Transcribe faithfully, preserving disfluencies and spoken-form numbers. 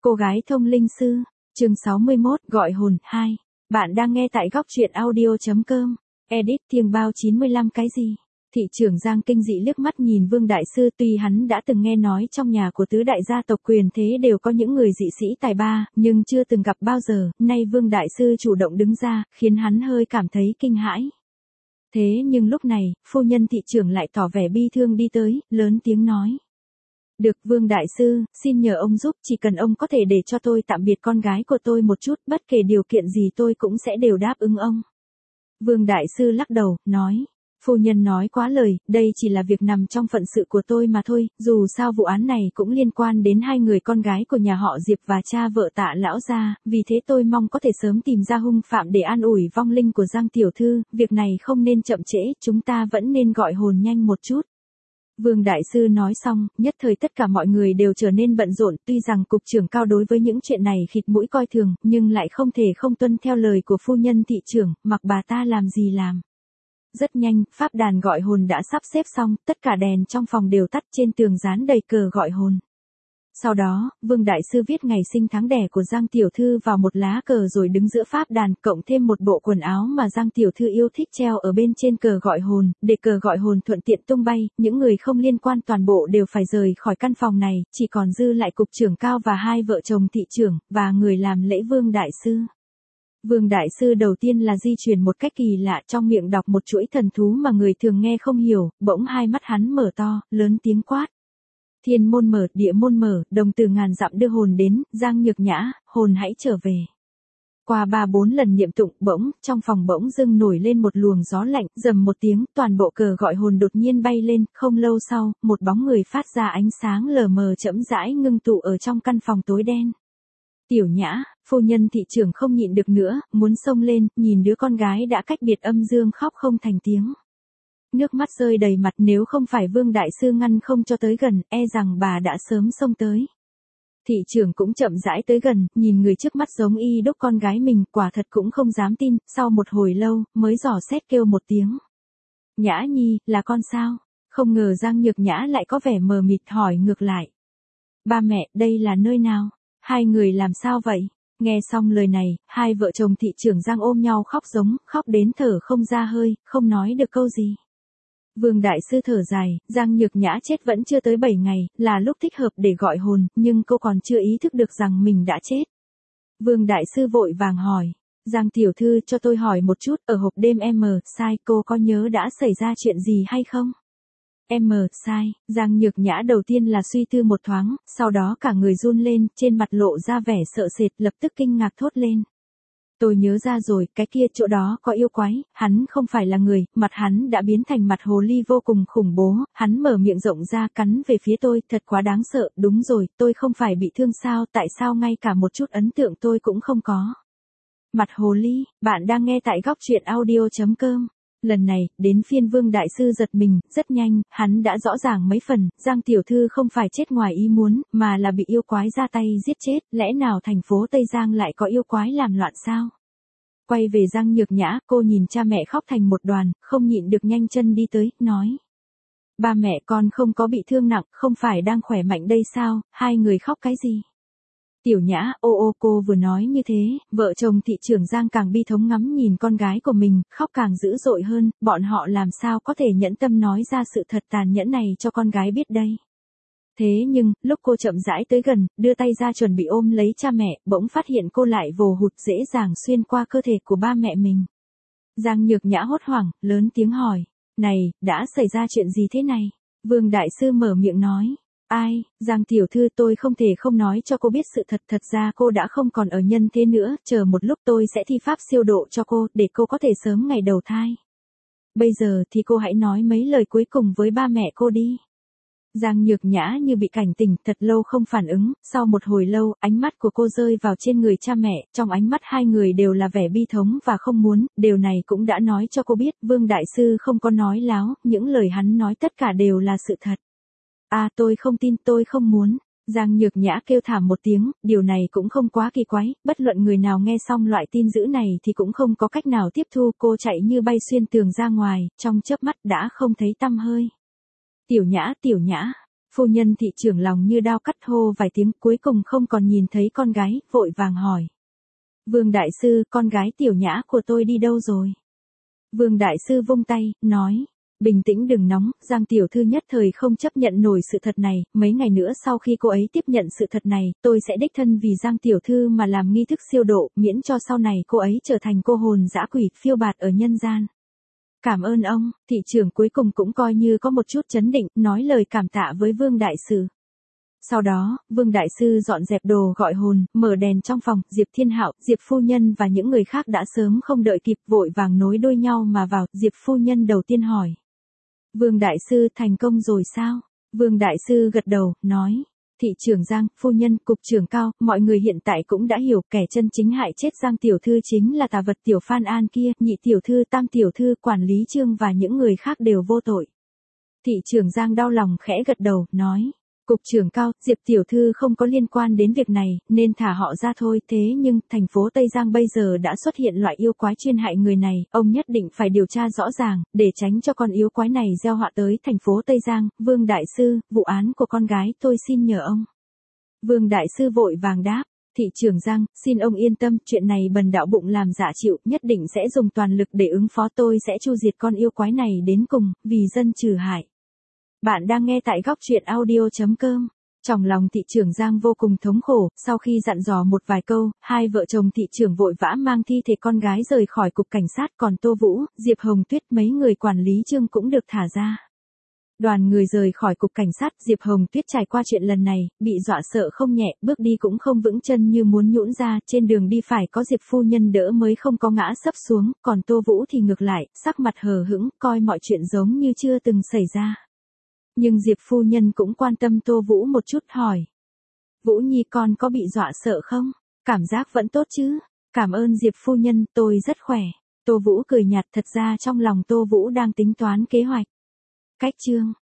Cô gái thông linh sư, chương sáu mươi mốt, gọi hồn, hai. Bạn đang nghe tại góc truyện audio.com. Edit Thiêng Bao chín mươi lăm cái gì? Thị trưởng Giang kinh dị liếc mắt nhìn Vương Đại Sư, tuy hắn đã từng nghe nói trong nhà của tứ đại gia tộc quyền thế đều có những người dị sĩ tài ba, nhưng chưa từng gặp bao giờ, nay Vương Đại Sư chủ động đứng ra, khiến hắn hơi cảm thấy kinh hãi. Thế nhưng lúc này, phu nhân thị trưởng lại tỏ vẻ bi thương đi tới, lớn tiếng nói. Được Vương Đại Sư, xin nhờ ông giúp, chỉ cần ông có thể để cho tôi tạm biệt con gái của tôi một chút, bất kể điều kiện gì tôi cũng sẽ đều đáp ứng ông. Vương Đại Sư lắc đầu, nói. Phu nhân nói quá lời, đây chỉ là việc nằm trong phận sự của tôi mà thôi, dù sao vụ án này cũng liên quan đến hai người con gái của nhà họ Diệp và cha vợ Tạ lão gia, vì thế tôi mong có thể sớm tìm ra hung phạm để an ủi vong linh của Giang tiểu thư, việc này không nên chậm trễ, chúng ta vẫn nên gọi hồn nhanh một chút. Vương Đại Sư nói xong, nhất thời tất cả mọi người đều trở nên bận rộn, tuy rằng cục trưởng Cao đối với những chuyện này khịt mũi coi thường, nhưng lại không thể không tuân theo lời của phu nhân thị trưởng, mặc bà ta làm gì làm. Rất nhanh, pháp đàn gọi hồn đã sắp xếp xong, tất cả đèn trong phòng đều tắt, trên tường dán đầy cờ gọi hồn. Sau đó, Vương Đại Sư viết ngày sinh tháng đẻ của Giang tiểu thư vào một lá cờ rồi đứng giữa pháp đàn, cộng thêm một bộ quần áo mà Giang tiểu thư yêu thích treo ở bên trên cờ gọi hồn, để cờ gọi hồn thuận tiện tung bay, những người không liên quan toàn bộ đều phải rời khỏi căn phòng này, chỉ còn dư lại cục trưởng Cao và hai vợ chồng thị trưởng, và người làm lễ Vương Đại Sư. Vương Đại Sư đầu tiên là di chuyển một cách kỳ lạ, trong miệng đọc một chuỗi thần thú mà người thường nghe không hiểu, bỗng hai mắt hắn mở to, lớn tiếng quát. Thiên môn mở, địa môn mở, đồng từ ngàn dặm đưa hồn đến, Giang Nhược Nhã, hồn hãy trở về. Qua ba bốn lần niệm tụng, bỗng, trong phòng bỗng dưng nổi lên một luồng gió lạnh, rầm một tiếng, toàn bộ cờ gọi hồn đột nhiên bay lên, không lâu sau, một bóng người phát ra ánh sáng lờ mờ chậm rãi ngưng tụ ở trong căn phòng tối đen. Tiểu Nhã, phu nhân thị trưởng không nhịn được nữa, muốn xông lên, nhìn đứa con gái đã cách biệt âm dương khóc không thành tiếng. Nước mắt rơi đầy mặt, nếu không phải Vương Đại Sư ngăn không cho tới gần, e rằng bà đã sớm xông tới. Thị trưởng cũng chậm rãi tới gần, nhìn người trước mắt giống y đúc con gái mình, quả thật cũng không dám tin, sau một hồi lâu, mới dò xét kêu một tiếng. Nhã Nhi, là con sao? Không ngờ Giang Nhược Nhã lại có vẻ mờ mịt hỏi ngược lại. Ba mẹ, đây là nơi nào? Hai người làm sao vậy? Nghe xong lời này, hai vợ chồng thị trưởng Giang ôm nhau khóc giống, khóc đến thở không ra hơi, không nói được câu gì. Vương Đại Sư thở dài, Giang Nhược Nhã chết vẫn chưa tới bảy ngày, là lúc thích hợp để gọi hồn, nhưng cô còn chưa ý thức được rằng mình đã chết. Vương Đại Sư vội vàng hỏi, Giang tiểu thư cho tôi hỏi một chút, ở hộp đêm M, sai, cô có nhớ đã xảy ra chuyện gì hay không? M, sai, Giang Nhược Nhã đầu tiên là suy tư một thoáng, sau đó cả người run lên, trên mặt lộ ra vẻ sợ sệt, lập tức kinh ngạc thốt lên. Tôi nhớ ra rồi, cái kia chỗ đó có yêu quái, hắn không phải là người, mặt hắn đã biến thành mặt hồ ly vô cùng khủng bố, hắn mở miệng rộng ra cắn về phía tôi, thật quá đáng sợ, đúng rồi, tôi không phải bị thương sao, tại sao ngay cả một chút ấn tượng tôi cũng không có. Mặt hồ ly, bạn đang nghe tại góc truyện audio.com. Lần này, đến phiên Vương Đại Sư giật mình, rất nhanh, hắn đã rõ ràng mấy phần, Giang tiểu thư không phải chết ngoài ý muốn, mà là bị yêu quái ra tay giết chết, lẽ nào thành phố Tây Giang lại có yêu quái làm loạn sao? Quay về Giang Nhược Nhã, cô nhìn cha mẹ khóc thành một đoàn, không nhịn được nhanh chân đi tới, nói. Ba mẹ con không có bị thương nặng, không phải đang khỏe mạnh đây sao, hai người khóc cái gì? Tiểu Nhã, ô ô cô vừa nói như thế, vợ chồng thị trưởng Giang càng bi thống ngắm nhìn con gái của mình, khóc càng dữ dội hơn, bọn họ làm sao có thể nhẫn tâm nói ra sự thật tàn nhẫn này cho con gái biết đây. Thế nhưng, lúc cô chậm rãi tới gần, đưa tay ra chuẩn bị ôm lấy cha mẹ, bỗng phát hiện cô lại vồ hụt dễ dàng xuyên qua cơ thể của ba mẹ mình. Giang Nhược Nhã hốt hoảng, lớn tiếng hỏi, này, đã xảy ra chuyện gì thế này? Vương Đại Sư mở miệng nói. Ai, Giang tiểu thư tôi không thể không nói cho cô biết sự thật, thật ra cô đã không còn ở nhân thế nữa, chờ một lúc tôi sẽ thi pháp siêu độ cho cô, để cô có thể sớm ngày đầu thai. Bây giờ thì cô hãy nói mấy lời cuối cùng với ba mẹ cô đi. Giang Nhược Nhã như bị cảnh tỉnh, thật lâu không phản ứng, sau một hồi lâu, ánh mắt của cô rơi vào trên người cha mẹ, trong ánh mắt hai người đều là vẻ bi thống và không muốn, điều này cũng đã nói cho cô biết, Vương Đại Sư không có nói láo, những lời hắn nói tất cả đều là sự thật. À tôi không tin, tôi không muốn. Giang Nhược Nhã kêu thảm một tiếng, điều này cũng không quá kỳ quái, bất luận người nào nghe xong loại tin dữ này thì cũng không có cách nào tiếp thu, cô chạy như bay xuyên tường ra ngoài, trong chớp mắt đã không thấy tăm hơi. Tiểu Nhã, Tiểu Nhã, Phu nhân thị trưởng lòng như đao cắt hô vài tiếng cuối cùng không còn nhìn thấy con gái, vội vàng hỏi. Vương đại sư, con gái Tiểu Nhã của tôi đi đâu rồi? Vương đại sư vung tay, nói. Bình tĩnh đừng nóng, Giang tiểu thư nhất thời không chấp nhận nổi sự thật này, mấy ngày nữa sau khi cô ấy tiếp nhận sự thật này, tôi sẽ đích thân vì Giang tiểu thư mà làm nghi thức siêu độ, miễn cho sau này cô ấy trở thành cô hồn dã quỷ, phiêu bạt ở nhân gian. Cảm ơn ông, thị trưởng cuối cùng cũng coi như có một chút chấn định, nói lời cảm tạ với Vương đại sư. Sau đó, Vương đại sư dọn dẹp đồ gọi hồn, mở đèn trong phòng, Diệp Thiên Hạo, Diệp phu nhân và những người khác đã sớm không đợi kịp, vội vàng nối đuôi nhau mà vào, Diệp phu nhân đầu tiên hỏi. Vương đại sư thành công rồi sao? Vương đại sư gật đầu, nói. Thị trưởng Giang, phu nhân, cục trưởng Cao, mọi người hiện tại cũng đã hiểu kẻ chân chính hại chết Giang tiểu thư chính là tà vật tiểu Phan An kia, nhị tiểu thư, tam tiểu thư, quản lý Trương và những người khác đều vô tội. Thị trưởng Giang đau lòng khẽ gật đầu, nói. Cục trưởng Cao, Diệp tiểu thư không có liên quan đến việc này, nên thả họ ra thôi, thế nhưng, thành phố Tây Giang bây giờ đã xuất hiện loại yêu quái chuyên hại người này, ông nhất định phải điều tra rõ ràng, để tránh cho con yêu quái này gieo họa tới thành phố Tây Giang. Vương đại sư, vụ án của con gái tôi xin nhờ ông. Vương đại sư vội vàng đáp. Thị trưởng Giang, xin ông yên tâm, chuyện này bần đạo bụng làm dạ chịu, nhất định sẽ dùng toàn lực để ứng phó, tôi sẽ chu diệt con yêu quái này đến cùng, vì dân trừ hại. Bạn đang nghe tại góc truyện audio chấm com. Trong lòng thị trưởng Giang vô cùng thống khổ, sau khi dặn dò một vài câu, hai vợ chồng thị trưởng vội vã mang thi thể con gái rời khỏi cục cảnh sát, còn Tô Vũ, Diệp Hồng Tuyết mấy người quản lý Trương cũng được thả ra. Đoàn người rời khỏi cục cảnh sát, Diệp Hồng Tuyết trải qua chuyện lần này, bị dọa sợ không nhẹ, bước đi cũng không vững chân như muốn nhũn ra, trên đường đi phải có Diệp phu nhân đỡ mới không có ngã sấp xuống, còn Tô Vũ thì ngược lại, sắc mặt hờ hững, coi mọi chuyện giống như chưa từng xảy ra. Nhưng Diệp phu nhân cũng quan tâm Tô Vũ một chút hỏi. Vũ Nhi con có bị dọa sợ không? Cảm giác vẫn tốt chứ? Cảm ơn Diệp phu nhân, tôi rất khỏe. Tô Vũ cười nhạt, thật ra trong lòng Tô Vũ đang tính toán kế hoạch. Cách chương